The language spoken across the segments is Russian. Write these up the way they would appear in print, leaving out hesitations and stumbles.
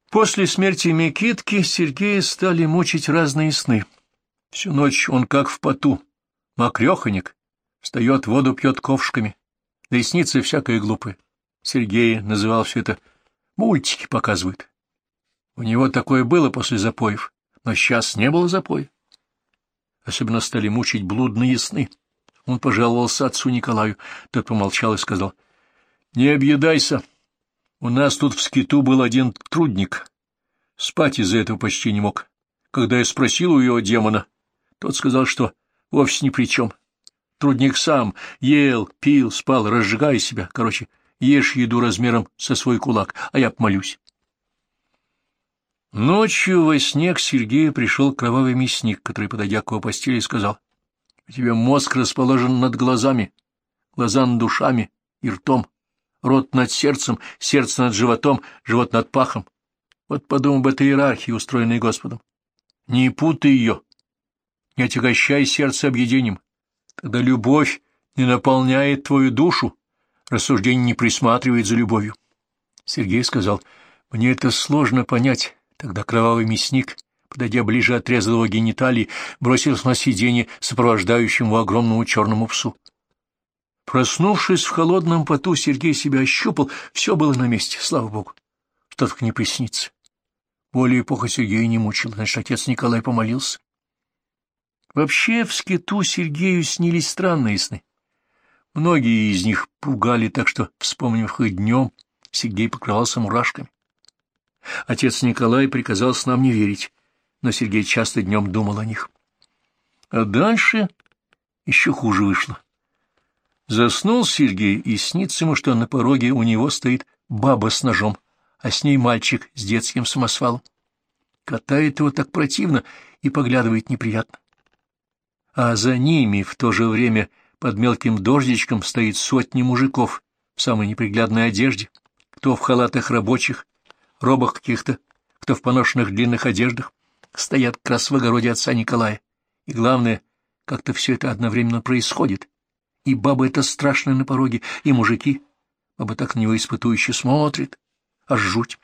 После смерти Микитки Сергея стали мучить разные сны. Всю ночь он как в поту, мокреханик, встает, воду пьет ковшками, да и снится всякое глупое. Сергей называл все это «мультики показывают». У него такое было после запоев, но сейчас не было запоя. Особенно стали мучить блудные сны. Он пожаловался отцу Николаю, тот помолчал и сказал: «Не объедайся. У нас тут в скиту был один трудник. Спать из-за этого почти не мог. Когда я спросил у его демона, тот сказал, что вовсе ни при чем. Трудник сам ел, пил, спал, разжигая себя. Короче, ешь еду размером со свой кулак, а я помолюсь». Ночью во сне к Сергею пришел кровавый мясник, который, подойдя к его постели, сказал: «У тебя мозг расположен над глазами, глаза над душами и ртом, рот над сердцем, сердце над животом, живот над пахом. Вот подумай об этой иерархии, устроенной Господом. Не путай ее, не отягощай сердце объедением. Тогда любовь не наполняет твою душу, рассуждение не присматривает за любовью». Сергей сказал: «Мне это сложно понять». Тогда кровавый мясник, подойдя ближе, отрезал его гениталии, бросился на сиденье сопровождающему огромному черному псу. Проснувшись в холодном поту, Сергей себя ощупал, все было на месте, слава богу. Что только не приснится. Более эпоха Сергея не мучила, значит, отец Николай помолился. Вообще в скиту Сергею снились странные сны. Многие из них пугали, так что, вспомнив их днем, Сергей покрывался мурашками. Отец Николай приказал снам не верить, но Сергей часто днем думал о них. А дальше еще хуже вышло. Заснул Сергей, и снится ему, что на пороге у него стоит баба с ножом, а с ней мальчик с детским самосвалом. Катает его так противно и поглядывает неприятно. А за ними в то же время под мелким дождичком стоит сотни мужиков в самой неприглядной одежде, кто в халатах рабочих, робах каких-то, кто в поношенных длинных одеждах, стоят как раз в огороде отца Николая. И главное, как-то все это одновременно происходит. И баба эта страшная на пороге, и мужики. Баба так на него испытующе смотрит, аж жуть.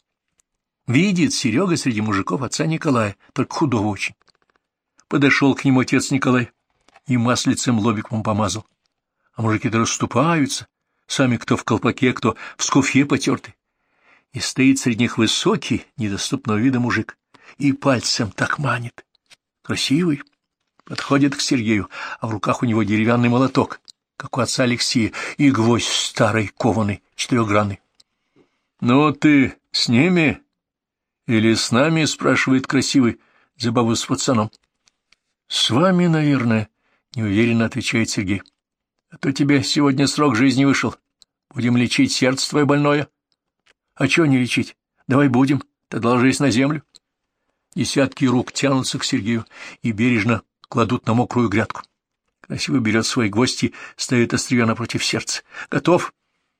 Видит Серега среди мужиков отца Николая, только худого очень. Подошел к нему отец Николай и маслицем лобиком помазал. А мужики-то расступаются, сами кто в колпаке, кто в скуфье потертый. И стоит среди них высокий, недоступного вида мужик, и пальцем так манит. Красивый. Подходит к Сергею, а в руках у него деревянный молоток, как у отца Алексея, и гвоздь старый, кованый, четырехгранный. — Ну ты с ними или с нами? — спрашивает красивый за бабу с пацаном. — С вами, наверное, — неуверенно отвечает Сергей. — А то тебе сегодня срок жизни вышел. Будем лечить сердце твое больное. — А чего не лечить? Давай будем, тогда ложись на землю. Десятки рук тянутся к Сергею и бережно кладут на мокрую грядку. Красиво берет свои гвозди, ставит острие напротив сердца. — Готов?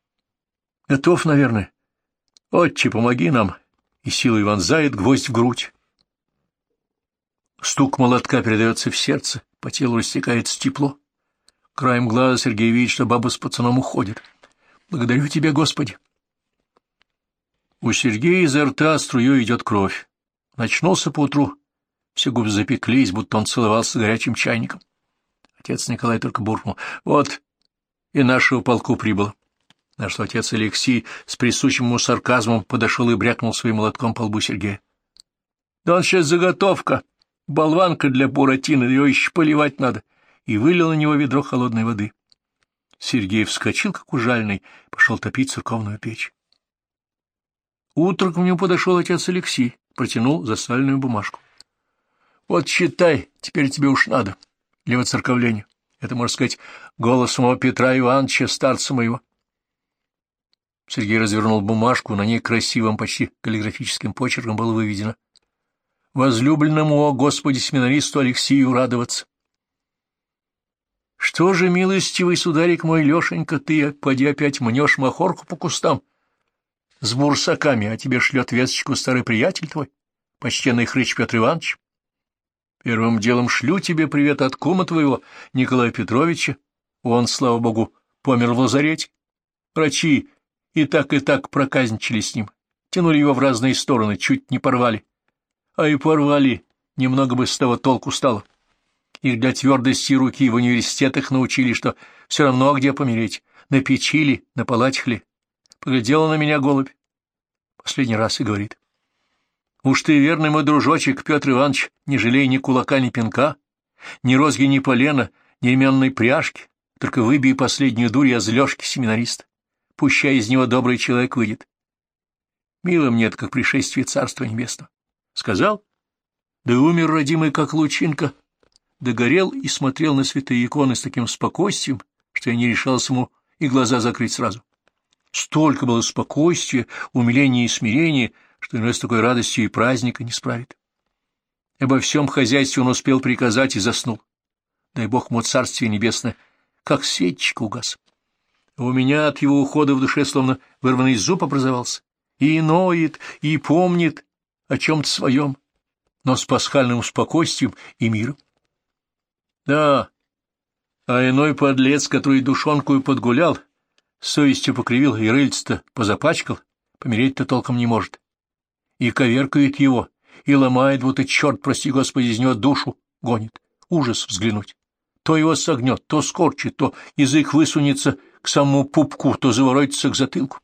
— Готов, наверное. — Отче, помоги нам. И силой вонзает гвоздь в грудь. Стук молотка передается в сердце, по телу растекается тепло. Краем глаза Сергей видит, что баба с пацаном уходит. — Благодарю тебя, Господи. У Сергея изо рта струей идет кровь. Очнулся поутру, все губы запеклись, будто он целовался горячим чайником. Отец Николай только буркнул: — Вот, и нашего полку прибыло. На что отец Алексей с присущим ему сарказмом подошел и брякнул своим молотком по лбу Сергея. — Да он сейчас заготовка, болванка для Буратино, ее еще поливать надо. И вылил на него ведро холодной воды. Сергей вскочил, как ужаленный, пошел топить церковную печь. Утром к нему подошел отец Алексей, протянул засаленную бумажку. — Вот читай, теперь тебе уж надо, для воцерковления. Это, можно сказать, голос самого Петра Ивановича, старца моего. Сергей развернул бумажку, на ней красивым, почти каллиграфическим почерком было выведено: «Возлюбленному, о Господи, семинаристу Алексею радоваться». — Что же, милостивый сударик мой, Лешенька, ты, поди опять мнешь махорку по кустам с бурсаками, а тебе шлет весточку старый приятель твой, почтенный хрыч Петр Иванович? Первым делом шлю тебе привет от кума твоего, Николая Петровича. Он, слава богу, помер в лазарете. Врачи и так проказничали с ним. тянули его в разные стороны, чуть не порвали. А и порвали, немного бы с того толку стало. Их для твердости руки в университетах научили, что все равно где помереть, на печи ли, на палатях ли. Поглядела на меня голубь. Последний раз и говорит: «Уж ты верный мой дружочек, Петр Иванович, не жалей ни кулака, ни пинка, ни розги, ни полена, ни ременной пряжки, только выбей последнюю дурь из Лёшки семинариста. Пущай из него добрый человек выйдет. Мило мне это, как пришествие Царства Небесного». Сказал, да умер родимый, как лучинка, догорел и смотрел на святые иконы с таким спокойствием, что я не решался ему и глаза закрыть сразу. Столько было спокойствия, умиления и смирения, что иной с такой радостью и праздника не справит. Обо всем хозяйстве он успел приказать и заснул. Дай бог ему Царствие Небесное, как свечечка угас. А у меня от его ухода в душе словно вырванный зуб образовался. И ноет, и помнит о чем-то своем, но с пасхальным спокойствием и миром. Да, а иной подлец, который душонкую подгулял, совестью покривил и рыльце-то позапачкал, помереть-то толком не может. И коверкает его, и ломает, вот и черт, прости Господи, из него душу гонит. Ужас взглянуть. То его согнет, то скорчит, то язык высунется к самому пупку, то заворотится к затылку.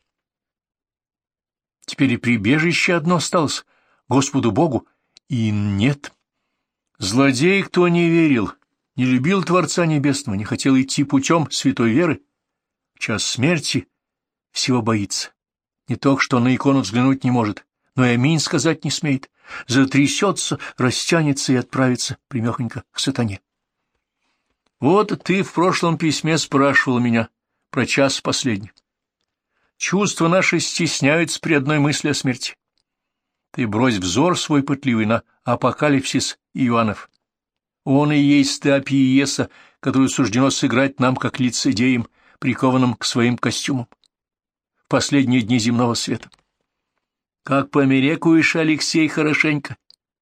Теперь и прибежище одно осталось, Господу Богу, и нет. Злодей, кто не верил, не любил Творца Небесного, не хотел идти путем святой веры, в час смерти всего боится. Не только что на икону взглянуть не может, но и аминь сказать не смеет, затрясется, растянется и отправится примехонько к сатане. Вот ты в прошлом письме спрашивал меня про час последний. Чувства наши стесняются при одной мысли о смерти. Ты брось взор свой пытливый на апокалипсис Иоаннов. Он и есть та пьеса, которую суждено сыграть нам, как лицедеям, прикованным к своим костюмам в последние дни земного света. Как померекуешь, Алексей, хорошенько,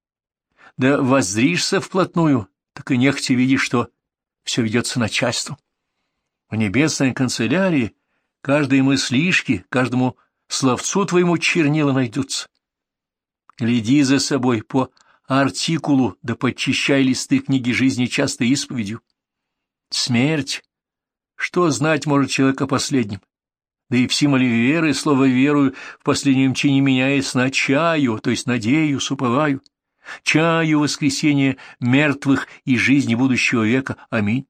да воззришься вплотную, так и нехотя видишь, что все ведется начальством. В небесной канцелярии каждой мыслишке, каждому словцу твоему чернила найдутся. Гляди за собой по артикулу, да подчищай листы книги жизни часто исповедью. Смерть. Что знать может человек о последнем? Да и в символе веры слово «верую» в последнем чине меняется на «чаю», то есть «надеюсь, уповаю». Чаю воскресения мертвых и жизни будущего века. Аминь.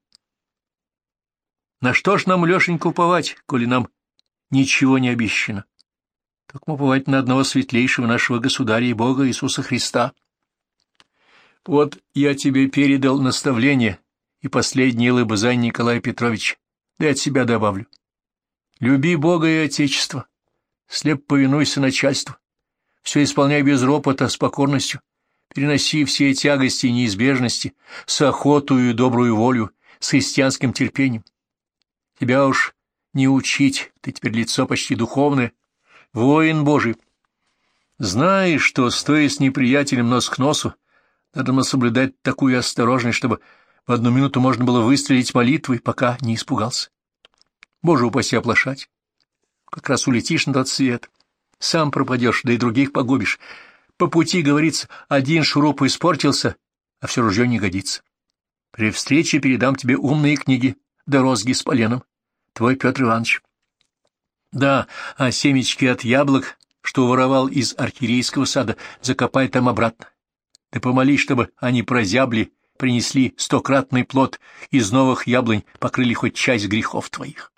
На что ж нам, Лешенька, уповать, коли нам ничего не обещано? Так уповать на одного светлейшего нашего Государя и Бога Иисуса Христа. Вот я тебе передал наставление и последнее лыбызань Николая Петровича, да и от себя добавлю. Люби Бога и Отечество, слепо повинуйся начальству, все исполняй без ропота, с покорностью, переноси все тягости и неизбежности с охотою и добрую волю, с христианским терпением. Тебя уж не учить, ты теперь лицо почти духовное, воин Божий. Знаешь, что, стоя с неприятелем нос к носу, надо соблюдать такую осторожность, чтобы в одну минуту можно было выстрелить молитвой, пока не испугался. Боже упаси оплошать. Как раз улетишь на тот свет, сам пропадешь, да и других погубишь. По пути, говорится, один шуруп испортился, а все ружье не годится. При встрече передам тебе умные книги, да розги с поленом. Твой Петр Иванович. Да, а семечки от яблок, что воровал из архиерейского сада, закопай там обратно. Ты помолись, чтобы они прозябли, принесли 100-кратный плод, из новых яблонь покрыли хоть часть грехов твоих.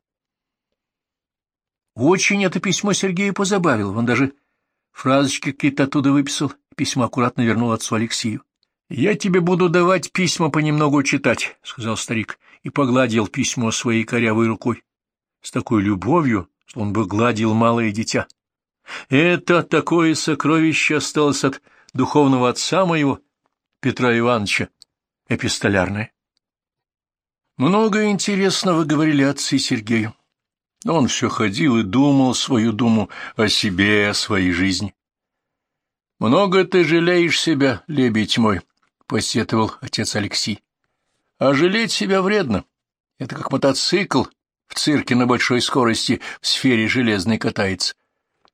Очень это письмо Сергею позабавило, он даже фразочки какие-то оттуда выписал, письмо аккуратно вернул отцу Алексею. — Я тебе буду давать письма понемногу читать, — сказал старик, и погладил письмо своей корявой рукой, с такой любовью, что он бы гладил малое дитя. Это такое сокровище осталось от духовного отца моего, Петра Ивановича, эпистолярное. Много интересного говорили отцы Сергею. Он все ходил и думал свою думу о себе, о своей жизни. — Много ты жалеешь себя, лебедь мой, — посетовал отец Алексей. — А жалеть себя вредно. Это как мотоцикл в цирке на большой скорости в сфере железной катается.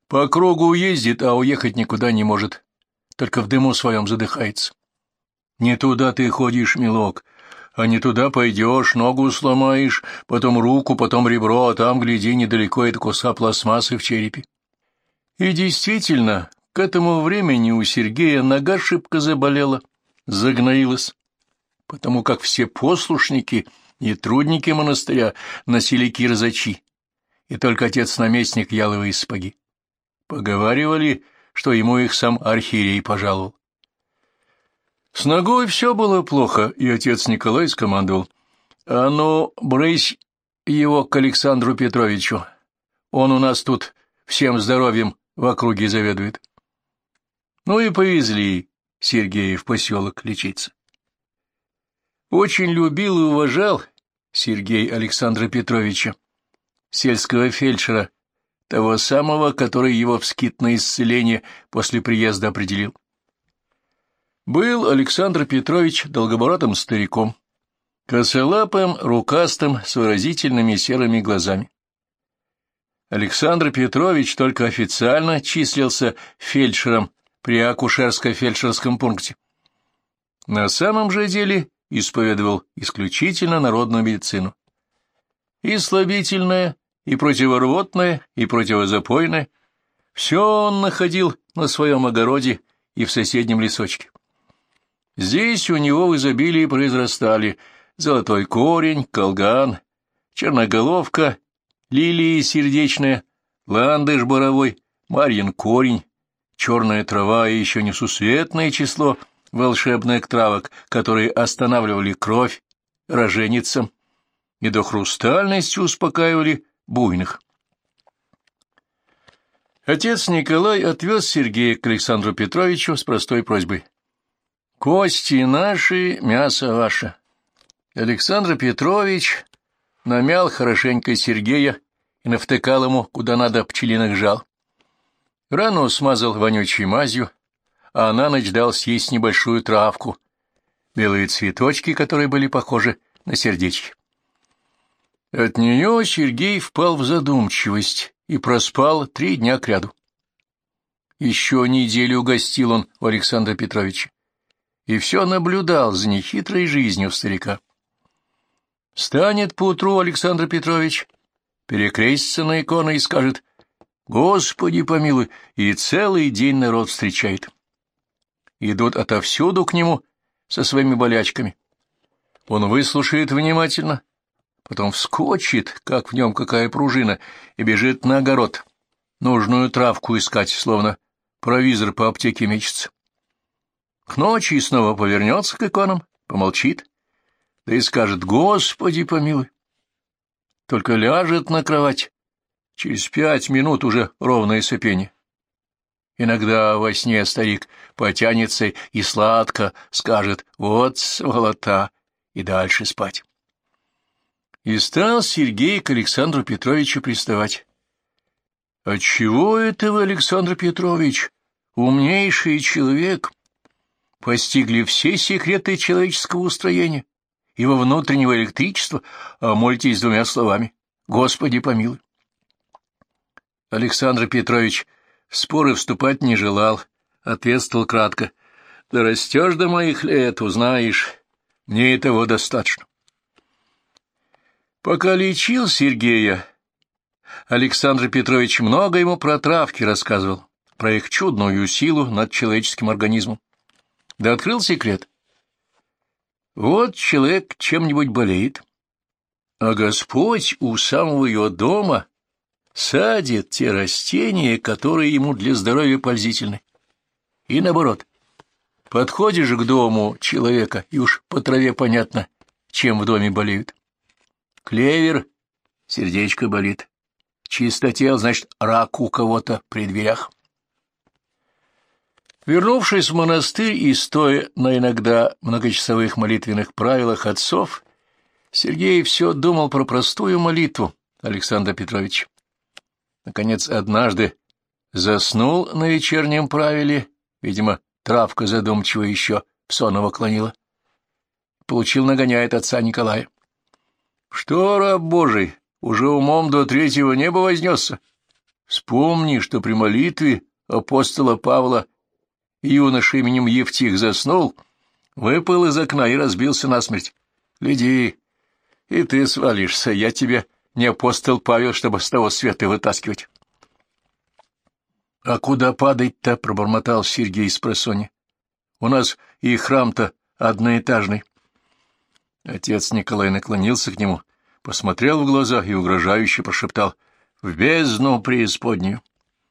По кругу ездит, а уехать никуда не может, только в дыму своем задыхается. Не туда ты ходишь, милок, а не туда пойдешь, ногу сломаешь, потом руку, потом ребро, а там, гляди, недалеко это куска пластмассы в черепе. И действительно, к этому времени у Сергея нога шибко заболела, загноилась, потому как все послушники и трудники монастыря носили кирзачи, и только отец-наместник яловые сапоги. Поговаривали, что ему их сам архиерей пожаловал. С ногой все было плохо, и отец Николай скомандовал: «А ну, брысь его к Александру Петровичу, он у нас тут всем здоровьем в округе заведует». Ну и повезли Сергея в поселок лечиться. Очень любил и уважал Сергей Александра Петровича, сельского фельдшера, того самого, который его в скит на исцеление после приезда определил. Был Александр Петрович долгобородым стариком, косолапым, рукастым, с выразительными серыми глазами. Александр Петрович только официально числился фельдшером при акушерско-фельдшерском пункте. На самом же деле исповедовал исключительно народную медицину. И слабительное, и противорвотное, и противозапойное — все он находил на своем огороде и в соседнем лесочке. Здесь у него в изобилии произрастали золотой корень, колган, черноголовка, лилии сердечная, ландыш боровой, марьин корень, черная трава и еще несусветное число волшебных травок, которые останавливали кровь роженицам и до хрустальности успокаивали буйных. Отец Николай отвез Сергея к Александру Петровичу с простой просьбой: «Кости наши, мясо ваше». Александр Петрович намял хорошенько Сергея и навтыкал ему, куда надо, пчелиных жал. Рану смазал вонючей мазью, а на ночь дал съесть небольшую травку, белые цветочки, которые были похожи на сердечки. От нее Сергей впал в задумчивость и проспал 3 дня кряду. Еще неделю гостил он у Александра Петровича и все наблюдал за нехитрой жизнью старика. Встанет поутру Александр Петрович, перекрестится на иконы и скажет: «Господи помилуй», и целый день народ встречает. Идут отовсюду к нему со своими болячками. Он выслушает внимательно, потом вскочит, как в нем какая пружина, и бежит на огород, нужную травку искать, словно провизор по аптеке мечется. К ночи снова повернется к иконам, помолчит, да и скажет: «Господи помилуй». Только ляжет на кровать, через 5 минут уже ровное сопение. Иногда во сне старик потянется и сладко скажет: «Вот сволота», и дальше спать. И стал Сергей к Александру Петровичу приставать: «Отчего это вы, Александр Петрович, умнейший человек, постигли все секреты человеческого устроения, его внутреннего электричества, а молитесь 2 словами: Господи помилуй». Александр Петрович в споры вступать не желал, ответствовал кратко: «Да растешь до моих лет, узнаешь, мне и того достаточно». Пока лечил Сергея, Александр Петрович много ему про травки рассказывал, про их чудную силу над человеческим организмом. Да открыл секрет. Вот человек чем-нибудь болеет, а Господь у самого его дома садит те растения, которые ему для здоровья пользительны. И наоборот, подходишь к дому человека, и уж по траве понятно, чем в доме болеют. Клевер — сердечко болит. Чистотел — значит, рак у кого-то при дверях. Вернувшись в монастырь и стоя на иногда многочасовых молитвенных правилах отцов, Сергей все думал про простую молитву Александра Петровича. Наконец, однажды заснул на вечернем правиле, видимо, травка задумчиво еще в сон его клонила. Получил нагоняй от отца Николая: «Что, раб Божий, уже умом до 3-го неба вознесся? Вспомни, что при молитве апостола Павла юноша именем Евтих заснул, выпал из окна и разбился насмерть. Гляди, и ты свалишься, я тебе не апостол Павел, чтобы с того света вытаскивать. — А куда падать-то? — пробормотал Сергей спросонья. — У нас и храм-то одноэтажный. Отец Николай наклонился к нему, посмотрел в глаза и угрожающе прошептал: — В бездну преисподнюю.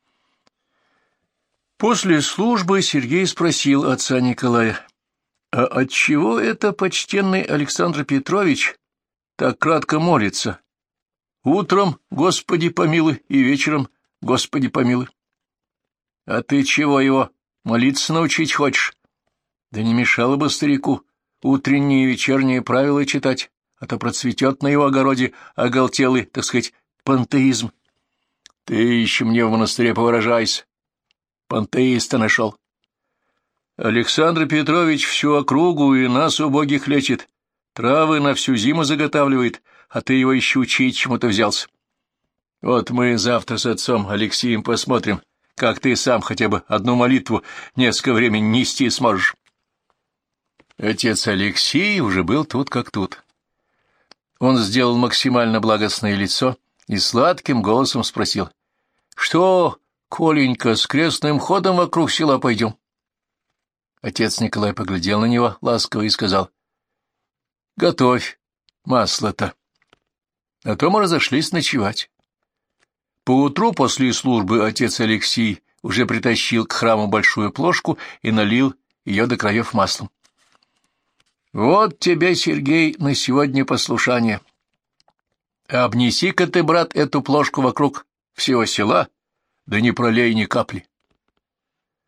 После службы Сергей спросил отца Николая: — А отчего это почтенный Александр Петрович так кратко молится? Утром Господи помилуй и вечером Господи помилуй. А ты чего его молиться научить хочешь? Да не мешало бы старику утренние и вечерние правила читать, а то процветет на его огороде оголтелый, так сказать, пантеизм. Ты еще мне в монастыре повыражайся. Пантеиста нашел. Александр Петрович всю округу и нас, убогих, лечит, травы на всю зиму заготавливает, а ты его еще учить чему-то взялся. Вот мы завтра с отцом Алексеем посмотрим, как ты сам хотя бы одну молитву несколько времени нести сможешь. Отец Алексей уже был тут как тут. Он сделал максимально благостное лицо и сладким голосом спросил: — Что, Коленька, с крестным ходом вокруг села пойдем? Отец Николай поглядел на него ласково и сказал: — Готовь масло-то. А то мы разошлись ночевать. Поутру после службы отец Алексей уже притащил к храму большую плошку и налил ее до краев маслом. — Вот тебе, Сергей, на сегодня послушание. Обнеси-ка ты, брат, эту плошку вокруг всего села, да не пролей ни капли.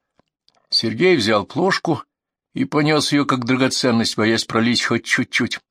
Сергей взял плошку и понес ее как драгоценность, боясь пролить хоть чуть-чуть.